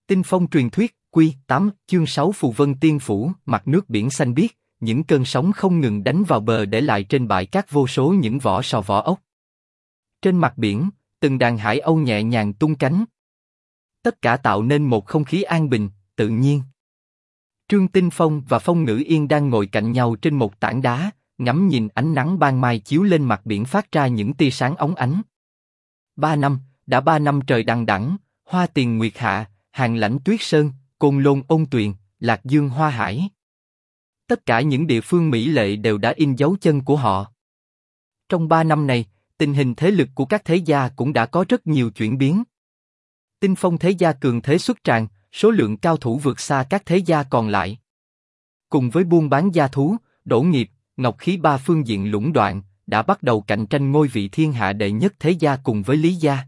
Tinh Phong truyền thuyết, Quy 8, chương 6 Phù Vân Tiên Phủ, mặt nước biển xanh biếc, những cơn sóng không ngừng đánh vào bờ để lại trên bãi cát vô số những vỏ sò vỏ ốc. Trên mặt biển, từng đàn hải âu nhẹ nhàng tung cánh. Tất cả tạo nên một không khí an bình, tự nhiên. Trương Tinh Phong và Phong Ngữ Yên đang ngồi cạnh nhau trên một tảng đá, ngắm nhìn ánh nắng ban mai chiếu lên mặt biển phát ra những tia sáng óng ánh. 3 năm, đã 3 năm trời đằng đẵng, Hoa Tiền Nguyệt Hạ, Hàng Lãnh Tuyết Sơn, Côn Lôn Ôn Tuyền, Lạc Dương Hoa Hải. Tất cả những địa phương mỹ lệ đều đã in dấu chân của họ. Trong 3 năm này, tình hình thế lực của các thế gia cũng đã có rất nhiều chuyển biến. Tinh Phong thế gia cường thế xuất tràng, số lượng cao thủ vượt xa các thế gia còn lại. Cùng với buôn bán gia thú, đổ nghiệp, ngọc khí ba phương diện lũng đoạn, đã bắt đầu cạnh tranh ngôi vị thiên hạ đệ nhất thế gia cùng với Lý gia.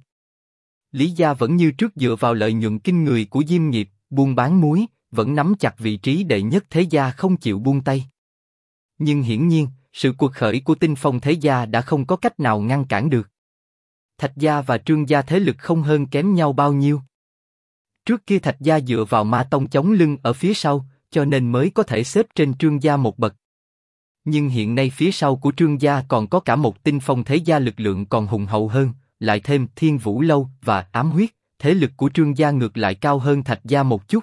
Lý gia vẫn như trước dựa vào lợi nhuận kinh người của diêm nghiệp, buôn bán muối, vẫn nắm chặt vị trí đệ nhất thế gia không chịu buông tay. Nhưng hiển nhiên, sự cuộc khởi của Tinh Phong thế gia đã không có cách nào ngăn cản được. Thạch gia và Trương gia thế lực không hơn kém nhau bao nhiêu. Trước kia Thạch gia dựa vào Ma Tông chống lưng ở phía sau, cho nên mới có thể xếp trên Trương gia một bậc. Nhưng hiện nay phía sau của Trương gia còn có cả một Tinh Phong thế gia lực lượng còn hùng hậu hơn, lại thêm Thiên Vũ Lâu và Ám Huyết, thế lực của Trương gia ngược lại cao hơn Thạch gia một chút.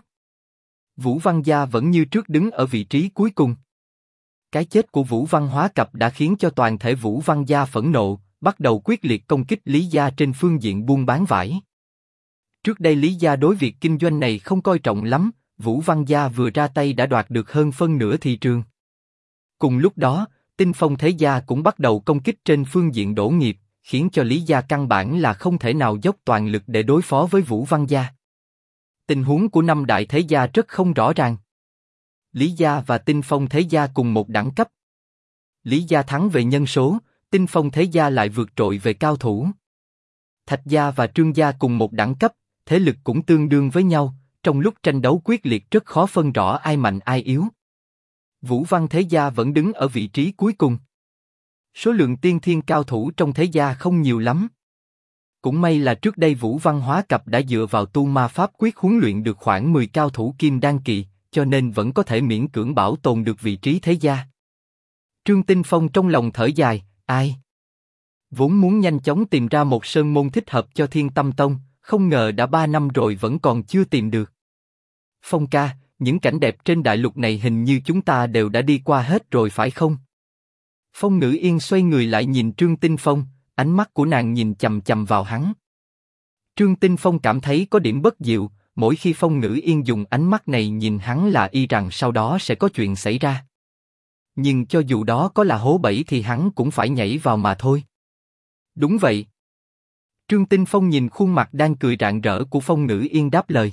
Vũ Văn gia vẫn như trước đứng ở vị trí cuối cùng. Cái chết của Vũ Văn Hóa Cập đã khiến cho toàn thể Vũ Văn gia phẫn nộ, bắt đầu quyết liệt công kích Lý gia trên phương diện buôn bán vải. Trước đây Lý gia đối việc kinh doanh này không coi trọng lắm, Vũ Văn gia vừa ra tay đã đoạt được hơn phân nửa thị trường. Cùng lúc đó, Tinh Phong thế gia cũng bắt đầu công kích trên phương diện đổ nghiệp, khiến cho Lý gia căn bản là không thể nào dốc toàn lực để đối phó với Vũ Văn gia. Tình huống của năm đại thế gia rất không rõ ràng. Lý gia và Tinh Phong thế gia cùng một đẳng cấp. Lý gia thắng về nhân số, Tinh Phong thế gia lại vượt trội về cao thủ. Thạch gia và Trương gia cùng một đẳng cấp, thế lực cũng tương đương với nhau, trong lúc tranh đấu quyết liệt rất khó phân rõ ai mạnh ai yếu. Vũ Văn thế gia vẫn đứng ở vị trí cuối cùng. Số lượng tiên thiên cao thủ trong thế gia không nhiều lắm. Cũng may là trước đây Vũ Văn Hóa Cập đã dựa vào tu ma pháp quyết huấn luyện được khoảng 10 cao thủ kim đan kỳ, cho nên vẫn có thể miễn cưỡng bảo tồn được vị trí thế gia. Trương Tinh Phong trong lòng thở dài, ai? Vốn muốn nhanh chóng tìm ra một sơn môn thích hợp cho Thiên Tâm Tông, không ngờ đã 3 năm rồi vẫn còn chưa tìm được. Phong ca, những cảnh đẹp trên đại lục này hình như chúng ta đều đã đi qua hết rồi phải không? Phong Ngữ Yên xoay người lại nhìn Trương Tinh Phong, ánh mắt của nàng nhìn chằm chằm vào hắn. Trương Tinh Phong cảm thấy có điểm bất diệu, mỗi khi Phong Ngữ Yên dùng ánh mắt này nhìn hắn là y rằng sau đó sẽ có chuyện xảy ra. Nhưng cho dù đó có là hố bẫy thì hắn cũng phải nhảy vào mà thôi. Đúng vậy. Trương Tinh Phong nhìn khuôn mặt đang cười rạng rỡ của Phong Ngữ Yên đáp lời.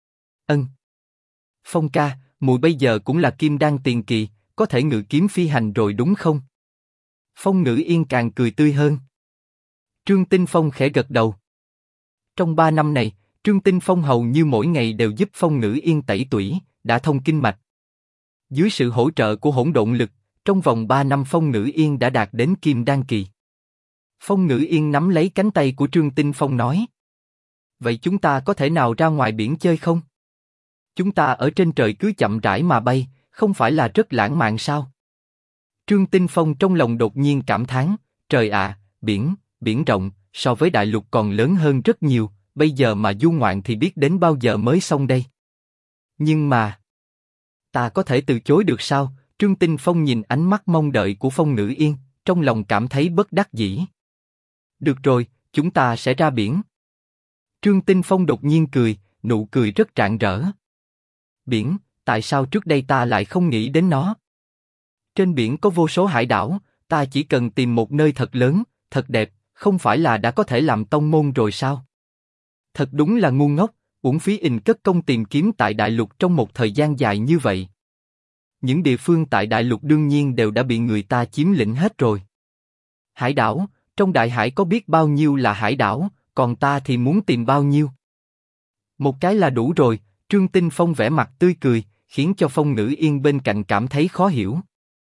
Ân. Phong ca, muội bây giờ cũng là kim đan tiền kỳ, có thể ngự kiếm phi hành rồi đúng không? Phong Ngữ Yên càng cười tươi hơn. Trương Tinh Phong khẽ gật đầu. Trong 3 năm này, Trương Tinh Phong hầu như mỗi ngày đều giúp Phong Ngữ Yên tẩy tủy, đã thông kinh mạch. Dưới sự hỗ trợ của hỗn độn lực, trong vòng 3 năm Phong Ngữ Yên đã đạt đến kim đan kỳ. Phong Ngữ Yên nắm lấy cánh tay của Trương Tinh Phong nói. Vậy chúng ta có thể nào ra ngoài biển chơi không? Chúng ta ở trên trời cứ chậm rãi mà bay, không phải là rất lãng mạn sao? Trương Tinh Phong trong lòng đột nhiên cảm thán, trời ạ, biển rộng, so với đại lục còn lớn hơn rất nhiều, bây giờ mà du ngoạn thì biết đến bao giờ mới xong đây. Nhưng mà, ta có thể từ chối được sao? Trương Tinh Phong nhìn ánh mắt mong đợi của Phong Ngữ Yên, trong lòng cảm thấy bất đắc dĩ. Được rồi, chúng ta sẽ ra biển. Trương Tinh Phong đột nhiên cười, nụ cười rất rạng rỡ. Biển, tại sao trước đây ta lại không nghĩ đến nó? Trên biển có vô số hải đảo, ta chỉ cần tìm một nơi thật lớn, thật đẹp, không phải là đã có thể làm tông môn rồi sao? Thật đúng là ngu ngốc, uổng phí ình cất công tìm kiếm tại đại lục trong một thời gian dài như vậy. Những địa phương tại đại lục đương nhiên đều đã bị người ta chiếm lĩnh hết rồi. Hải đảo, trong đại hải có biết bao nhiêu là hải đảo, còn ta thì muốn tìm bao nhiêu? Một cái là đủ rồi. Trương Tinh Phong vẻ mặt tươi cười, khiến cho Phong Ngữ Yên bên cạnh cảm thấy khó hiểu.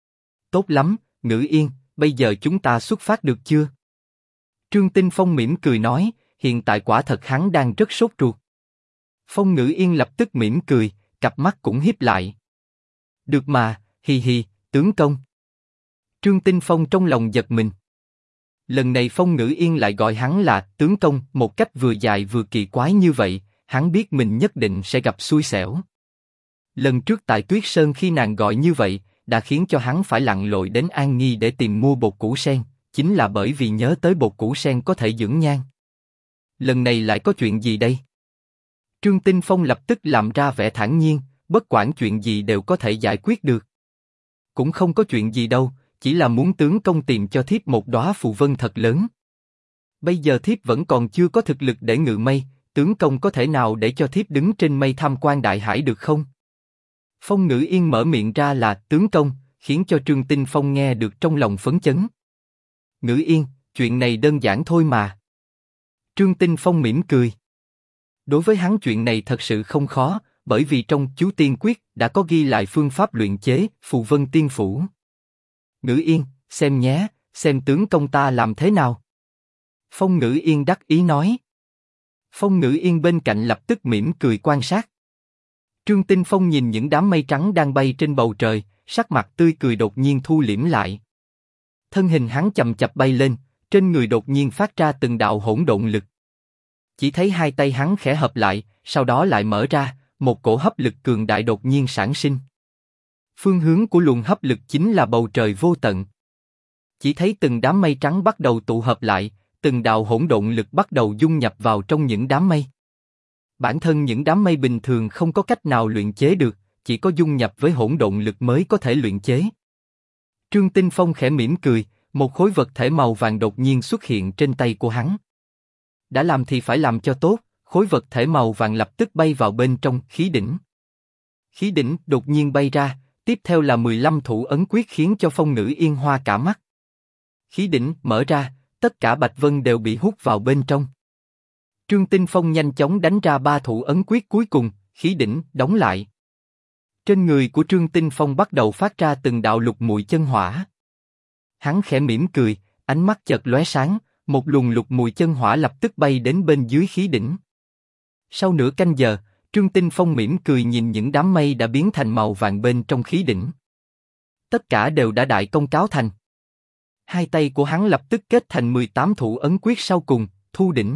Tốt lắm, Ngữ Yên, bây giờ chúng ta xuất phát được chưa? Trương Tinh Phong mỉm cười nói, hiện tại quả thật hắn đang rất sốt ruột. Phong Ngữ Yên lập tức mỉm cười, cặp mắt cũng híp lại. Được mà, hì hì, tướng công. Trương Tinh Phong trong lòng giật mình. Lần này Phong Ngữ Yên lại gọi hắn là tướng công một cách vừa dài vừa kỳ quái như vậy, hắn biết mình nhất định sẽ gặp xui xẻo. Lần trước tại Tuyết Sơn khi nàng gọi như vậy, đã khiến cho hắn phải lặn lội đến An Nghi để tìm mua bột củ sen, chính là bởi vì nhớ tới bột củ sen có thể dưỡng nhan. Lần này lại có chuyện gì đây? Trương Tinh Phong lập tức làm ra vẻ thản nhiên, bất quản chuyện gì đều có thể giải quyết được. Cũng không có chuyện gì đâu, chỉ là muốn tướng công tìm cho thiếp một đóa phù vân thật lớn. Bây giờ thiếp vẫn còn chưa có thực lực để ngự mây, tướng công có thể nào để cho thiếp đứng trên mây tham quan đại hải được không? Phong Ngữ Yên mở miệng ra là tướng công, khiến cho Trương Tinh Phong nghe được trong lòng phấn chấn. Ngữ Yên, chuyện này đơn giản thôi mà. Trương Tinh Phong mỉm cười. Đối với hắn chuyện này thật sự không khó, bởi vì trong Chú Tiên Quyết đã có ghi lại phương pháp luyện chế phù vân tiên phủ. Ngữ Yên, xem nhé, xem tướng công ta làm thế nào. Phong Ngữ Yên đắc ý nói. Phong Ngữ Yên bên cạnh lập tức mỉm cười quan sát. Trương Tinh Phong nhìn những đám mây trắng đang bay trên bầu trời, sắc mặt tươi cười đột nhiên thu liễm lại. Thân hình hắn chậm chạp bay lên, trên người đột nhiên phát ra từng đạo hỗn độn lực. Chỉ thấy hai tay hắn khẽ hợp lại, sau đó lại mở ra, một cổ hấp lực cường đại đột nhiên sản sinh. Phương hướng của luồng hấp lực chính là bầu trời vô tận. Chỉ thấy từng đám mây trắng bắt đầu tụ hợp lại, từng đạo hỗn độn lực bắt đầu dung nhập vào trong những đám mây. Bản thân những đám mây bình thường không có cách nào luyện chế được, chỉ có dung nhập với hỗn độn lực mới có thể luyện chế. Trương Tinh Phong khẽ mỉm cười, một khối vật thể màu vàng đột nhiên xuất hiện trên tay của hắn. Đã làm thì phải làm cho tốt, khối vật thể màu vàng lập tức bay vào bên trong khí đỉnh. Khí đỉnh đột nhiên bay ra, tiếp theo là 15 thủ ấn quyết khiến cho Phong Ngữ Yên hoa cả mắt. Khí đỉnh mở ra, tất cả bạch vân đều bị hút vào bên trong. Trương Tinh Phong nhanh chóng đánh ra 3 thủ ấn quyết cuối cùng, khí đỉnh đóng lại. Trên người của Trương Tinh Phong bắt đầu phát ra từng đạo lục mùi chân hỏa. Hắn khẽ mỉm cười, ánh mắt chợt lóe sáng, một luồng lục mùi chân hỏa lập tức bay đến bên dưới khí đỉnh. Sau nửa canh giờ, Trương Tinh Phong mỉm cười nhìn những đám mây đã biến thành màu vàng bên trong khí đỉnh. Tất cả đều đã đại công cáo thành. Hai tay của hắn lập tức kết thành 18 thủ ấn quyết sau cùng, thu đỉnh.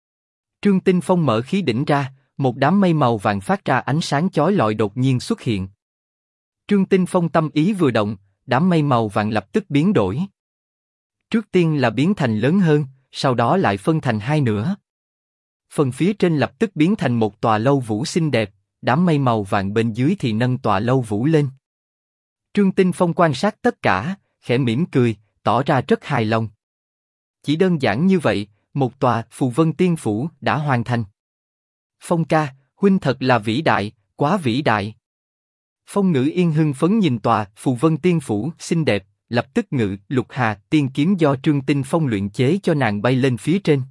Trương Tinh Phong mở khí đỉnh ra, một đám mây màu vàng phát ra ánh sáng chói lọi đột nhiên xuất hiện. Trương Tinh Phong tâm ý vừa động, đám mây màu vàng lập tức biến đổi. Trước tiên là biến thành lớn hơn, sau đó lại phân thành hai nửa. Phần phía trên lập tức biến thành một tòa lâu vũ xinh đẹp, đám mây màu vàng bên dưới thì nâng tòa lâu vũ lên. Trương Tinh Phong quan sát tất cả, khẽ mỉm cười, tỏ ra rất hài lòng. Chỉ đơn giản như vậy, một tòa phù vân tiên phủ đã hoàn thành. Phong ca, huynh thật là vĩ đại, quá vĩ đại. Phong Ngữ Yên hưng phấn nhìn tòa phù vân tiên phủ xinh đẹp, lập tức ngự lục hà tiên kiếm do Trương Tinh Phong luyện chế cho nàng bay lên phía trên.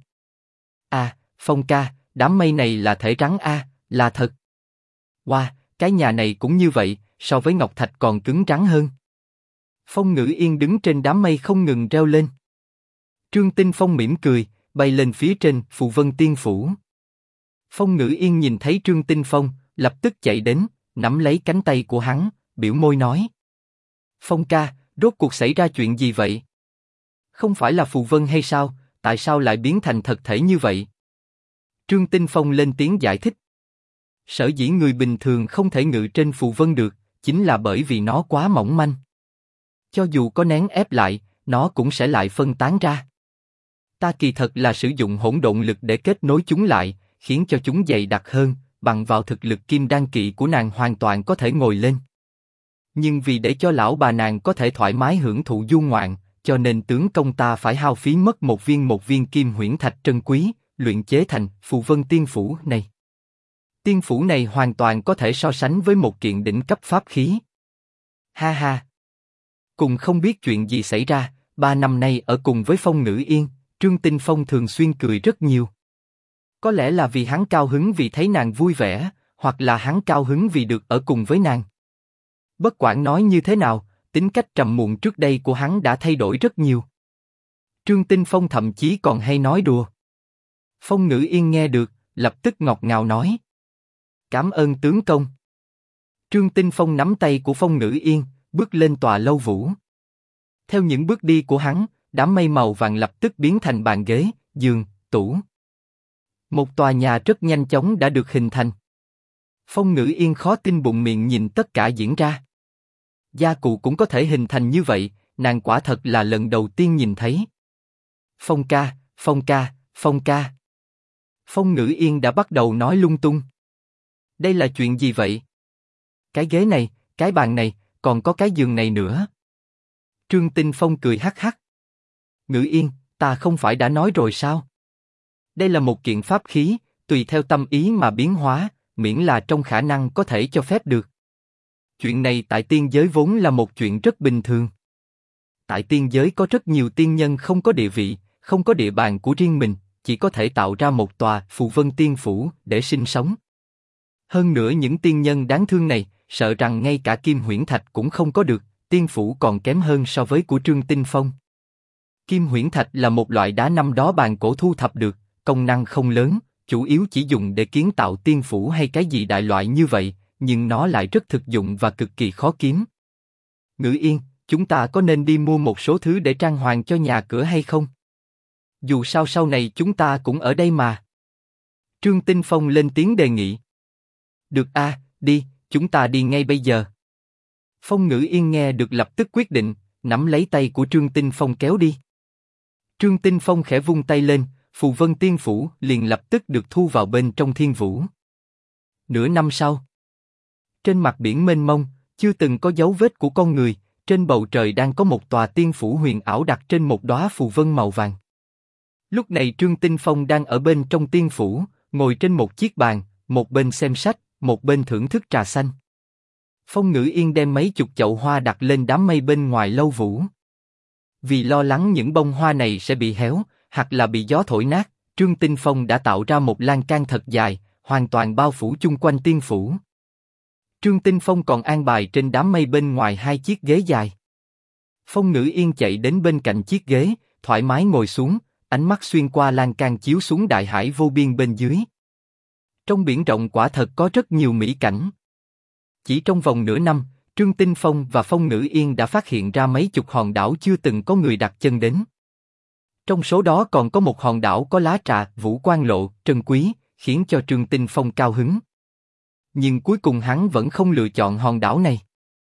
À, Phong ca, đám mây này là thể rắn a, là thật. Wow, cái nhà này cũng như vậy, so với ngọc thạch còn cứng rắn hơn. Phong Ngữ Yên đứng trên đám mây không ngừng reo lên. Trương Tinh Phong mỉm cười, bay lên phía trên phù vân tiên phủ. Phong Ngữ Yên nhìn thấy Trương Tinh Phong, lập tức chạy đến, nắm lấy cánh tay của hắn, biểu môi nói: Phong ca, rốt cuộc xảy ra chuyện gì vậy? Không phải là phù vân hay sao? Tại sao lại biến thành thật thể như vậy? Trương Tinh Phong lên tiếng giải thích. Sở dĩ người bình thường không thể ngự trên phù vân được, chính là bởi vì nó quá mỏng manh. Cho dù có nén ép lại, nó cũng sẽ lại phân tán ra. Ta kỳ thật là sử dụng hỗn độn lực để kết nối chúng lại, khiến cho chúng dày đặc hơn, bằng vào thực lực kim đan kỵ của nàng hoàn toàn có thể ngồi lên. Nhưng vì để cho lão bà nàng có thể thoải mái hưởng thụ du ngoạn, cho nên tướng công ta phải hao phí mất một viên kim huyễn thạch trân quý, luyện chế thành phù vân tiên phủ này. Tiên phủ này hoàn toàn có thể so sánh với một kiện đỉnh cấp pháp khí. Ha ha! Cùng không biết chuyện gì xảy ra, 3 năm nay ở cùng với Phong Ngữ Yên, Trương Tinh Phong thường xuyên cười rất nhiều. Có lẽ là vì hắn cao hứng vì thấy nàng vui vẻ, hoặc là hắn cao hứng vì được ở cùng với nàng. Bất quản nói như thế nào, tính cách trầm muộn trước đây của hắn đã thay đổi rất nhiều. Trương Tinh Phong thậm chí còn hay nói đùa. Phong Ngữ Yên nghe được, lập tức ngọt ngào nói: Cảm ơn tướng công. Trương Tinh Phong nắm tay của Phong Ngữ Yên, bước lên tòa lâu vũ. Theo những bước đi của hắn, đám mây màu vàng lập tức biến thành bàn ghế, giường, tủ. Một tòa nhà rất nhanh chóng đã được hình thành. Phong Ngữ Yên khó tin bụng miệng nhìn tất cả diễn ra. Gia cụ cũng có thể hình thành như vậy, nàng quả thật là lần đầu tiên nhìn thấy. Phong ca, Phong ca, Phong ca. Phong Ngữ Yên đã bắt đầu nói lung tung. Đây là chuyện gì vậy? Cái ghế này, cái bàn này, còn có cái giường này nữa. Trương Tinh Phong cười hắc hắc. Ngữ Yên, ta không phải đã nói rồi sao? Đây là một kiện pháp khí, tùy theo tâm ý mà biến hóa, miễn là trong khả năng có thể cho phép được. Chuyện này tại tiên giới vốn là một chuyện rất bình thường. Tại tiên giới có rất nhiều tiên nhân không có địa vị, không có địa bàn của riêng mình, chỉ có thể tạo ra một tòa phù vân tiên phủ để sinh sống. Hơn nữa những tiên nhân đáng thương này, sợ rằng ngay cả Kim Huyễn Thạch cũng không có được, tiên phủ còn kém hơn so với của Trương Tinh Phong. Kim Huyễn Thạch là một loại đá năm đó bàn cổ thu thập được, công năng không lớn, chủ yếu chỉ dùng để kiến tạo tiên phủ hay cái gì đại loại như vậy, nhưng nó lại rất thực dụng và cực kỳ khó kiếm. Ngữ Yên, chúng ta có nên đi mua một số thứ để trang hoàng cho nhà cửa hay không? Dù sao sau này chúng ta cũng ở đây mà. Trương Tinh Phong lên tiếng đề nghị. Được a, đi, chúng ta đi ngay bây giờ. Phong Ngữ Yên nghe được lập tức quyết định, nắm lấy tay của Trương Tinh Phong kéo đi. Trương Tinh Phong khẽ vung tay lên, phù vân tiên phủ liền lập tức được thu vào bên trong thiên vũ. Nửa năm sau, trên mặt biển mênh mông, chưa từng có dấu vết của con người, trên bầu trời đang có một tòa tiên phủ huyền ảo đặt trên một đóa phù vân màu vàng. Lúc này Trương Tinh Phong đang ở bên trong tiên phủ, ngồi trên một chiếc bàn, một bên xem sách, một bên thưởng thức trà xanh. Phong Ngữ Yên đem mấy chục chậu hoa đặt lên đám mây bên ngoài lâu vũ. Vì lo lắng những bông hoa này sẽ bị héo, hoặc là bị gió thổi nát, Trương Tinh Phong đã tạo ra một lan can thật dài, hoàn toàn bao phủ chung quanh tiên phủ. Trương Tinh Phong còn an bài trên đám mây bên ngoài 2 chiếc ghế dài. Phong Ngữ Yên chạy đến bên cạnh chiếc ghế, thoải mái ngồi xuống, ánh mắt xuyên qua lan can chiếu xuống đại hải vô biên bên dưới. Trong biển rộng quả thật có rất nhiều mỹ cảnh. Chỉ trong vòng nửa năm, Trương Tinh Phong và Phong Ngữ Yên đã phát hiện ra mấy chục hòn đảo chưa từng có người đặt chân đến. Trong số đó còn có một hòn đảo có lá trà, vũ quang lộ, trân quý, khiến cho Trương Tinh Phong cao hứng. Nhưng cuối cùng hắn vẫn không lựa chọn hòn đảo này.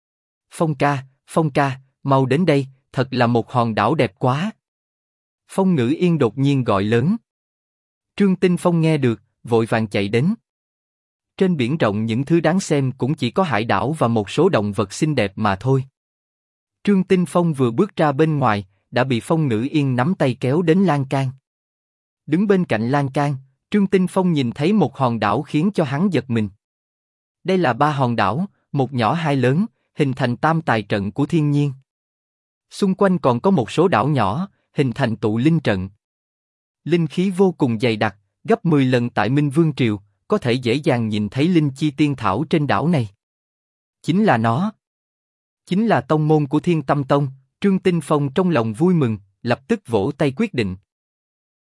Phong ca, mau đến đây, thật là một hòn đảo đẹp quá. Phong Ngữ Yên đột nhiên gọi lớn. Trương Tinh Phong nghe được, vội vàng chạy đến. Trên biển rộng những thứ đáng xem cũng chỉ có hải đảo và một số động vật xinh đẹp mà thôi. Trương Tinh Phong vừa bước ra bên ngoài, đã bị Phong Ngữ Yên nắm tay kéo đến lan can. Đứng bên cạnh lan can, Trương Tinh Phong nhìn thấy một hòn đảo khiến cho hắn giật mình. Đây là 3 hòn đảo, một nhỏ hai lớn, hình thành tam tài trận của thiên nhiên. Xung quanh còn có một số đảo nhỏ, hình thành tụ linh trận. Linh khí vô cùng dày đặc, gấp 10 lần tại Minh Vương Triều, có thể dễ dàng nhìn thấy linh chi tiên thảo trên đảo này. Chính là nó. Chính là tông môn của Thiên Tâm Tông. Trương Tinh Phong trong lòng vui mừng, lập tức vỗ tay quyết định.